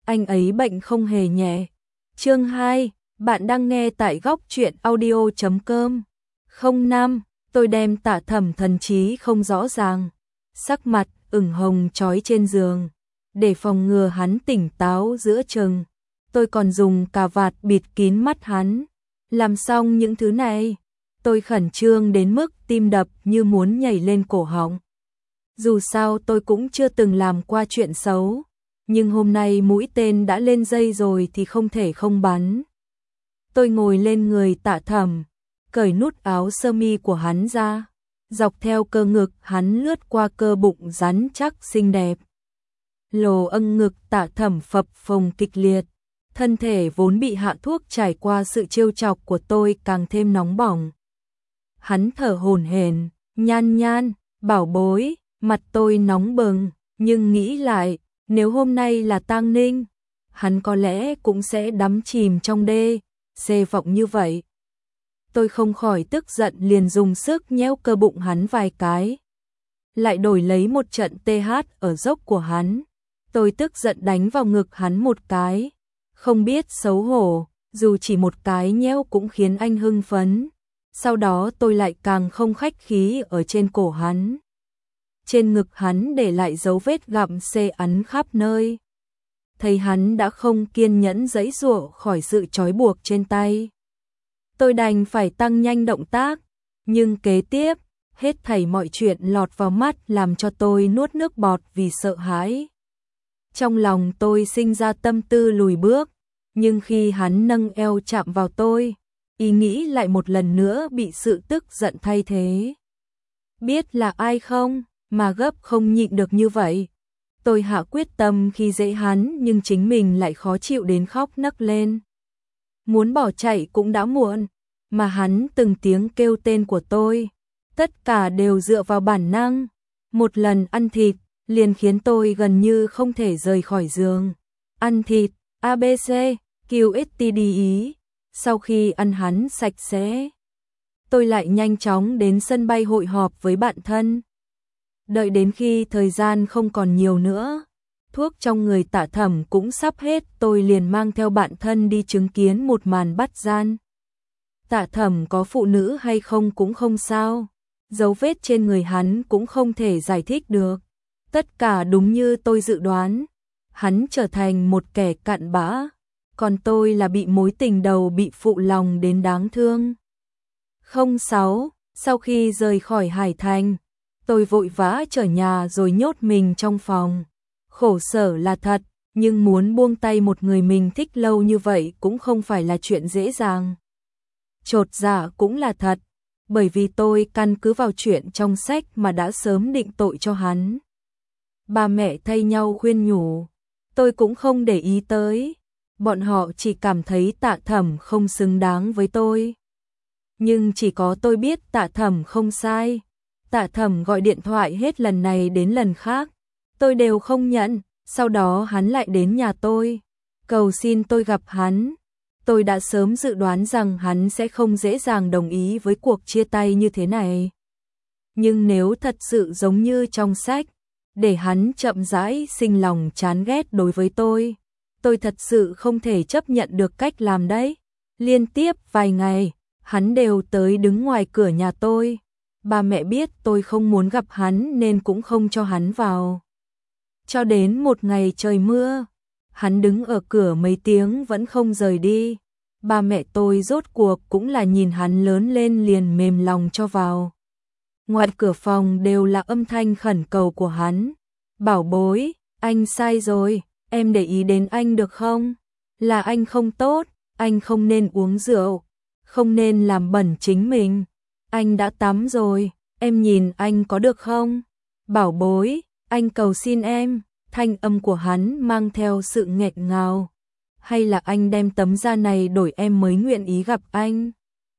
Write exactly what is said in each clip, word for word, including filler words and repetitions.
anh ấy bệnh không hề nhẹ. Chương hai, bạn đang nghe tại góc truyện audio chấm com. Không năm, tôi đem Tạ Thẩm thần trí không rõ ràng, sắc mặt ửng hồng trói trên giường, để phòng ngừa hắn tỉnh táo giữa chừng. Tôi còn dùng cà vạt bịt kín mắt hắn. Làm xong những thứ này, tôi khẩn trương đến mức tim đập như muốn nhảy lên cổ họng. Dù sao tôi cũng chưa từng làm qua chuyện xấu, nhưng hôm nay mũi tên đã lên dây rồi thì không thể không bắn. Tôi ngồi lên người Tạ Thẩm, cởi nút áo sơ mi của hắn ra, dọc theo cơ ngực hắn lướt qua cơ bụng rắn chắc xinh đẹp. Lồ âng ngực Tạ Thẩm phập phồng kịch liệt, thân thể vốn bị hạ thuốc trải qua sự trêu chọc của tôi càng thêm nóng bỏng. Hắn thở hổn hển, "Nhan Nhan, bảo bối." Mặt tôi nóng bừng, nhưng nghĩ lại, nếu hôm nay là tang ninh, hắn có lẽ cũng sẽ đắm chìm trong đê, xê vọng như vậy. Tôi không khỏi tức giận liền dùng sức nhéo cơ bụng hắn vài cái. Lại đổi lấy một trận tê hát ở dốc của hắn. Tôi tức giận đánh vào ngực hắn một cái. Không biết xấu hổ, dù chỉ một cái nhéo cũng khiến anh hưng phấn. Sau đó tôi lại càng không khách khí ở trên cổ hắn. Trên ngực hắn để lại dấu vết gặm xê ấn khắp nơi. Thấy hắn đã không kiên nhẫn giãy giụa khỏi sự trói buộc trên tay. Tôi đành phải tăng nhanh động tác, nhưng kế tiếp, hết thảy mọi chuyện lọt vào mắt làm cho tôi nuốt nước bọt vì sợ hãi. Trong lòng tôi sinh ra tâm tư lùi bước, nhưng khi hắn nâng eo chạm vào tôi, ý nghĩ lại một lần nữa bị sự tức giận thay thế. Biết là ai không, mà gấp không nhịn được như vậy. Tôi hạ quyết tâm khi dễ hắn nhưng chính mình lại khó chịu đến khóc nấc lên. Muốn bỏ chạy cũng đã muộn, mà hắn từng tiếng kêu tên của tôi, tất cả đều dựa vào bản năng. Một lần ăn thịt, liền khiến tôi gần như không thể rời khỏi giường. Ăn thịt, a bê xê, quy ét tê đê ý. Sau khi ăn hắn sạch sẽ, tôi lại nhanh chóng đến sân bay hội họp với bạn thân. Đợi đến khi thời gian không còn nhiều nữa, thuốc trong người Tạ Thẩm cũng sắp hết, tôi liền mang theo bạn thân đi chứng kiến một màn bắt gian. Tạ Thẩm có phụ nữ hay không cũng không sao, dấu vết trên người hắn cũng không thể giải thích được. Tất cả đúng như tôi dự đoán, hắn trở thành một kẻ cặn bã, còn tôi là bị mối tình đầu bị phụ lòng đến đáng thương. Không sáu, sau khi rời khỏi Hải Thành, tôi vội vã trở nhà rồi nhốt mình trong phòng. Khổ sở là thật, nhưng muốn buông tay một người mình thích lâu như vậy cũng không phải là chuyện dễ dàng. Chột dạ cũng là thật, bởi vì tôi căn cứ vào chuyện trong sách mà đã sớm định tội cho hắn. Ba mẹ thay nhau khuyên nhủ, tôi cũng không để ý tới. Bọn họ chỉ cảm thấy Tạ Thẩm không xứng đáng với tôi. Nhưng chỉ có tôi biết Tạ Thẩm không sai. Tạ Thẩm gọi điện thoại hết lần này đến lần khác, tôi đều không nhận. Sau đó hắn lại đến nhà tôi, cầu xin tôi gặp hắn. Tôi đã sớm dự đoán rằng hắn sẽ không dễ dàng đồng ý với cuộc chia tay như thế này. Nhưng nếu thật sự giống như trong sách, để hắn chậm rãi sinh lòng chán ghét đối với tôi, tôi thật sự không thể chấp nhận được cách làm đấy. Liên tiếp vài ngày, hắn đều tới đứng ngoài cửa nhà tôi. Ba mẹ biết tôi không muốn gặp hắn nên cũng không cho hắn vào. Cho đến một ngày trời mưa, hắn đứng ở cửa mấy tiếng vẫn không rời đi. Ba mẹ tôi rốt cuộc cũng là nhìn hắn lớn lên liền mềm lòng cho vào. Ngoài cửa phòng đều là âm thanh khẩn cầu của hắn. Bảo bối, anh sai rồi, em để ý đến anh được không? Là anh không tốt, anh không nên uống rượu, không nên làm bẩn chính mình. Anh đã tắm rồi, em nhìn anh có được không? Bảo bối, anh cầu xin em. Thanh âm của hắn mang theo sự nghẹn ngào. Hay là anh đem tấm da này đổi em mới nguyện ý gặp anh?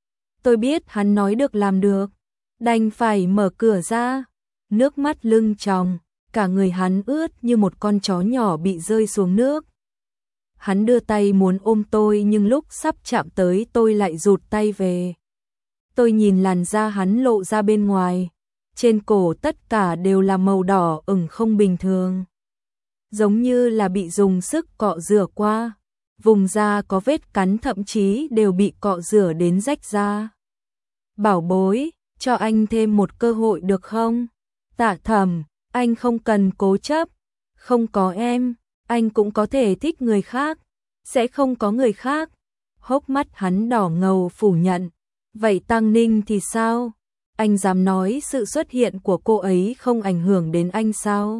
Tôi biết hắn nói được làm được, đành phải mở cửa ra. Nước mắt lưng tròng, cả người hắn ướt như một con chó nhỏ bị rơi xuống nước. Hắn đưa tay muốn ôm tôi nhưng lúc sắp chạm tới tôi lại rụt tay về. Tôi nhìn làn da hắn lộ ra bên ngoài, trên cổ tất cả đều là màu đỏ ửng không bình thường. giống như là bị dùng sức cọ rửa qua. Vùng da có vết cắn thậm chí đều bị cọ rửa đến rách da. Bảo bối, cho anh thêm một cơ hội được không? Tạ Thẩm, anh không cần cố chấp. Không có em, anh cũng có thể thích người khác. Sẽ không có người khác. Hốc mắt hắn đỏ ngầu phủ nhận. Vậy Tăng Ninh thì sao? Anh dám nói sự xuất hiện của cô ấy không ảnh hưởng đến anh sao?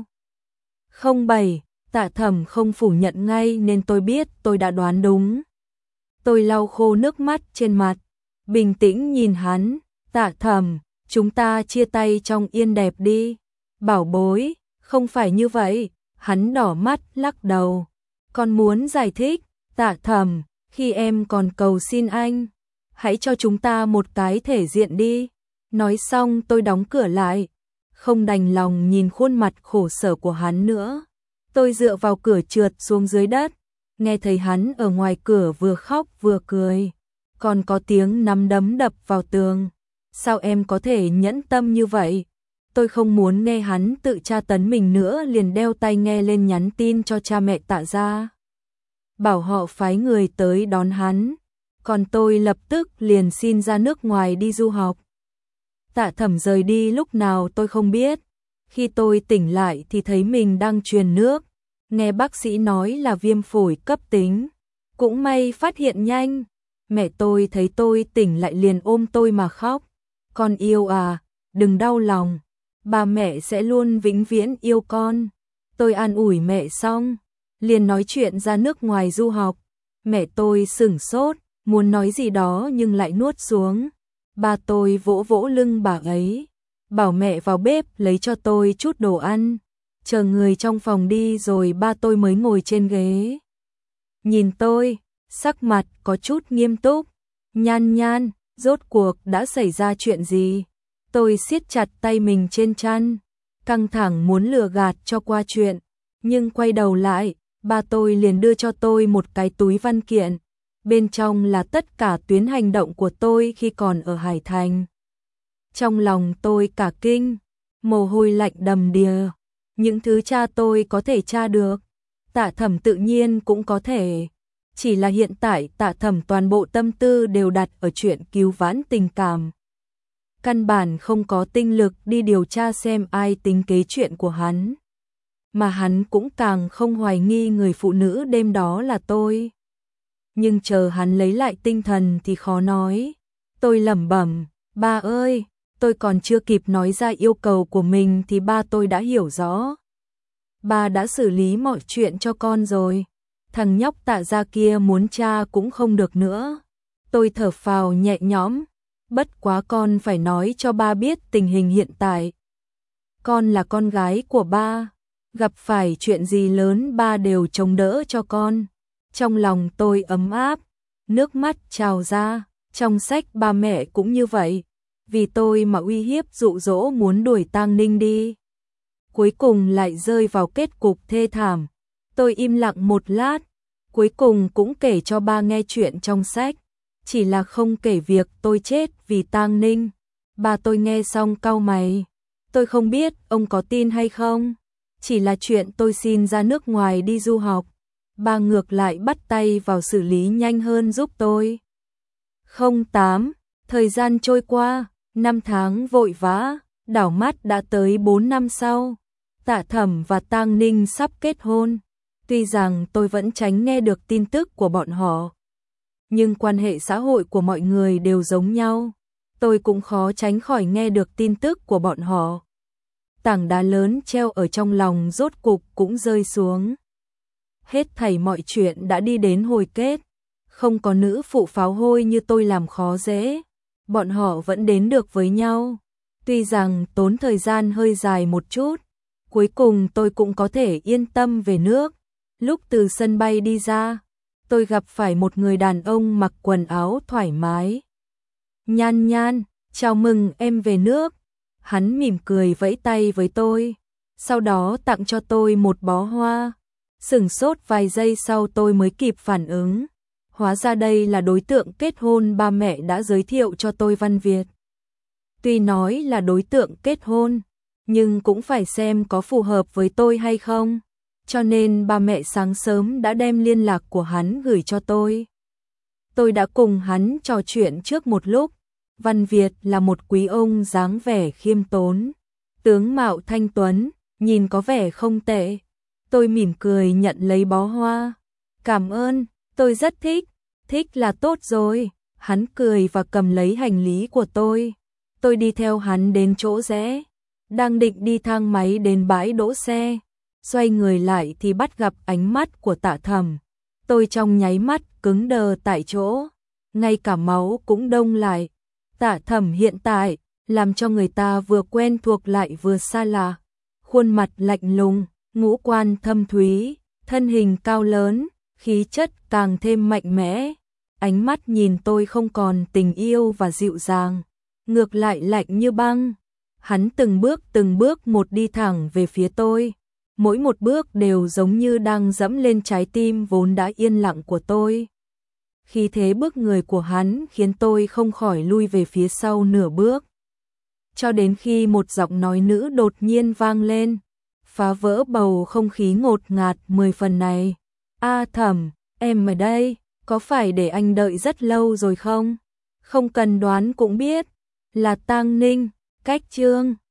Không bảy, Tạ Thẩm không phủ nhận ngay nên tôi biết tôi đã đoán đúng. Tôi lau khô nước mắt trên mặt, bình tĩnh nhìn hắn. Tạ Thẩm, chúng ta chia tay trong yên đẹp đi. Bảo bối, không phải như vậy. Hắn đỏ mắt lắc đầu. Con muốn giải thích. Tạ Thẩm, khi em còn cầu xin anh, hãy cho chúng ta một cái thể diện đi. Nói xong tôi đóng cửa lại, không đành lòng nhìn khuôn mặt khổ sở của hắn nữa. Tôi dựa vào cửa trượt xuống dưới đất, nghe thấy hắn ở ngoài cửa vừa khóc vừa cười, còn có tiếng nắm đấm đập vào tường. Sao em có thể nhẫn tâm như vậy? Tôi không muốn nghe hắn tự tra tấn mình nữa, liền đeo tai nghe lên nhắn tin cho cha mẹ Tạ gia, bảo họ phái người tới đón hắn. Còn tôi lập tức liền xin ra nước ngoài đi du học. Tạ Thẩm rời đi lúc nào tôi không biết. Khi tôi tỉnh lại thì thấy mình đang truyền nước. Nghe bác sĩ nói là viêm phổi cấp tính. Cũng may phát hiện nhanh. Mẹ tôi thấy tôi tỉnh lại liền ôm tôi mà khóc. Con yêu à, đừng đau lòng. Ba mẹ sẽ luôn vĩnh viễn yêu con. Tôi an ủi mẹ xong, liền nói chuyện ra nước ngoài du học. Mẹ tôi sửng sốt, muốn nói gì đó nhưng lại nuốt xuống. Ba tôi vỗ vỗ lưng bà ấy, bảo mẹ vào bếp lấy cho tôi chút đồ ăn. Chờ người trong phòng đi rồi ba tôi mới ngồi trên ghế. Nhìn tôi, sắc mặt có chút nghiêm túc. Nhan Nhan, rốt cuộc đã xảy ra chuyện gì? Tôi siết chặt tay mình trên chăn, căng thẳng muốn lừa gạt cho qua chuyện. Nhưng quay đầu lại, ba tôi liền đưa cho tôi một cái túi văn kiện. Bên trong là tất cả tuyến hành động của tôi khi còn ở Hải Thành. Trong lòng tôi cả kinh, mồ hôi lạnh đầm đìa. Những thứ cha tôi có thể tra được, Tạ Thẩm tự nhiên cũng có thể. Chỉ là hiện tại Tạ Thẩm toàn bộ tâm tư đều đặt ở chuyện cứu vãn tình cảm. Căn bản không có tinh lực đi điều tra xem ai tính kế chuyện của hắn. Mà hắn cũng càng không hoài nghi người phụ nữ đêm đó là tôi. Nhưng chờ hắn lấy lại tinh thần thì khó nói. Tôi lẩm bẩm, ba ơi, tôi còn chưa kịp nói ra yêu cầu của mình thì ba tôi đã hiểu rõ. Ba đã xử lý mọi chuyện cho con rồi. Thằng nhóc Tạ gia kia muốn tra cũng không được nữa. Tôi thở phào nhẹ nhõm. Bất quá con phải nói cho ba biết tình hình hiện tại. Con là con gái của ba. Gặp phải chuyện gì lớn ba đều chống đỡ cho con. Trong lòng tôi ấm áp, nước mắt trào ra. Trong sách ba mẹ cũng như vậy. Vì tôi mà uy hiếp dụ dỗ muốn đuổi Tang Ninh đi. Cuối cùng lại rơi vào kết cục thê thảm. Tôi im lặng một lát. Cuối cùng cũng kể cho ba nghe chuyện trong sách. Chỉ là không kể việc tôi chết vì Tang Ninh. Ba tôi nghe xong cau mày. Tôi không biết ông có tin hay không. Chỉ là chuyện tôi xin ra nước ngoài đi du học. Ba ngược lại bắt tay vào xử lý nhanh hơn giúp tôi. Không tám, thời gian trôi qua, năm tháng vội vã, đảo mắt đã tới bốn năm sau. Tạ Thẩm và Tang Ninh sắp kết hôn. Tuy rằng tôi vẫn tránh nghe được tin tức của bọn họ, nhưng quan hệ xã hội của mọi người đều giống nhau. Tôi cũng khó tránh khỏi nghe được tin tức của bọn họ. Tảng đá lớn treo ở trong lòng rốt cục cũng rơi xuống. Hết thảy mọi chuyện đã đi đến hồi kết. Không có nữ phụ pháo hôi như tôi làm khó dễ. Bọn họ vẫn đến được với nhau. Tuy rằng tốn thời gian hơi dài một chút, cuối cùng tôi cũng có thể yên tâm về nước. Lúc từ sân bay đi ra, tôi gặp phải một người đàn ông mặc quần áo thoải mái. Nhan Nhan, chào mừng em về nước. Hắn mỉm cười vẫy tay với tôi, sau đó tặng cho tôi một bó hoa. Sửng sốt vài giây sau tôi mới kịp phản ứng. Hóa ra đây là đối tượng kết hôn ba mẹ đã giới thiệu cho tôi Văn Việt. Tuy nói là đối tượng kết hôn, nhưng cũng phải xem có phù hợp với tôi hay không. cho nên ba mẹ sáng sớm đã đem liên lạc của hắn gửi cho tôi. Tôi đã cùng hắn trò chuyện trước một lúc. Văn Việt là một quý ông dáng vẻ khiêm tốn, tướng mạo thanh tuấn, nhìn có vẻ không tệ. Tôi mỉm cười nhận lấy bó hoa. Cảm ơn, tôi rất thích, thích là tốt rồi. Hắn cười và cầm lấy hành lý của tôi. Tôi đi theo hắn đến chỗ rẽ, đang định đi thang máy đến bãi đỗ xe. Xoay người lại thì bắt gặp ánh mắt của Tạ Thẩm. Tôi trong nháy mắt cứng đờ tại chỗ, ngay cả máu cũng đông lại. Tạ Thẩm hiện tại làm cho người ta vừa quen thuộc lại vừa xa lạ. Khuôn mặt lạnh lùng, ngũ quan thâm thúy, thân hình cao lớn, khí chất càng thêm mạnh mẽ. Ánh mắt nhìn tôi không còn tình yêu và dịu dàng, ngược lại lạnh như băng. Hắn từng bước từng bước một đi thẳng về phía tôi. Mỗi một bước đều giống như đang dẫm lên trái tim vốn đã yên lặng của tôi. Khí thế bước người của hắn khiến tôi không khỏi lui về phía sau nửa bước. Cho đến khi một giọng nói nữ đột nhiên vang lên, phá vỡ bầu không khí ngột ngạt mười phần này. A Thẩm, em ở đây, có phải để anh đợi rất lâu rồi không? Không cần đoán cũng biết, là Tang Ninh, cách Trương.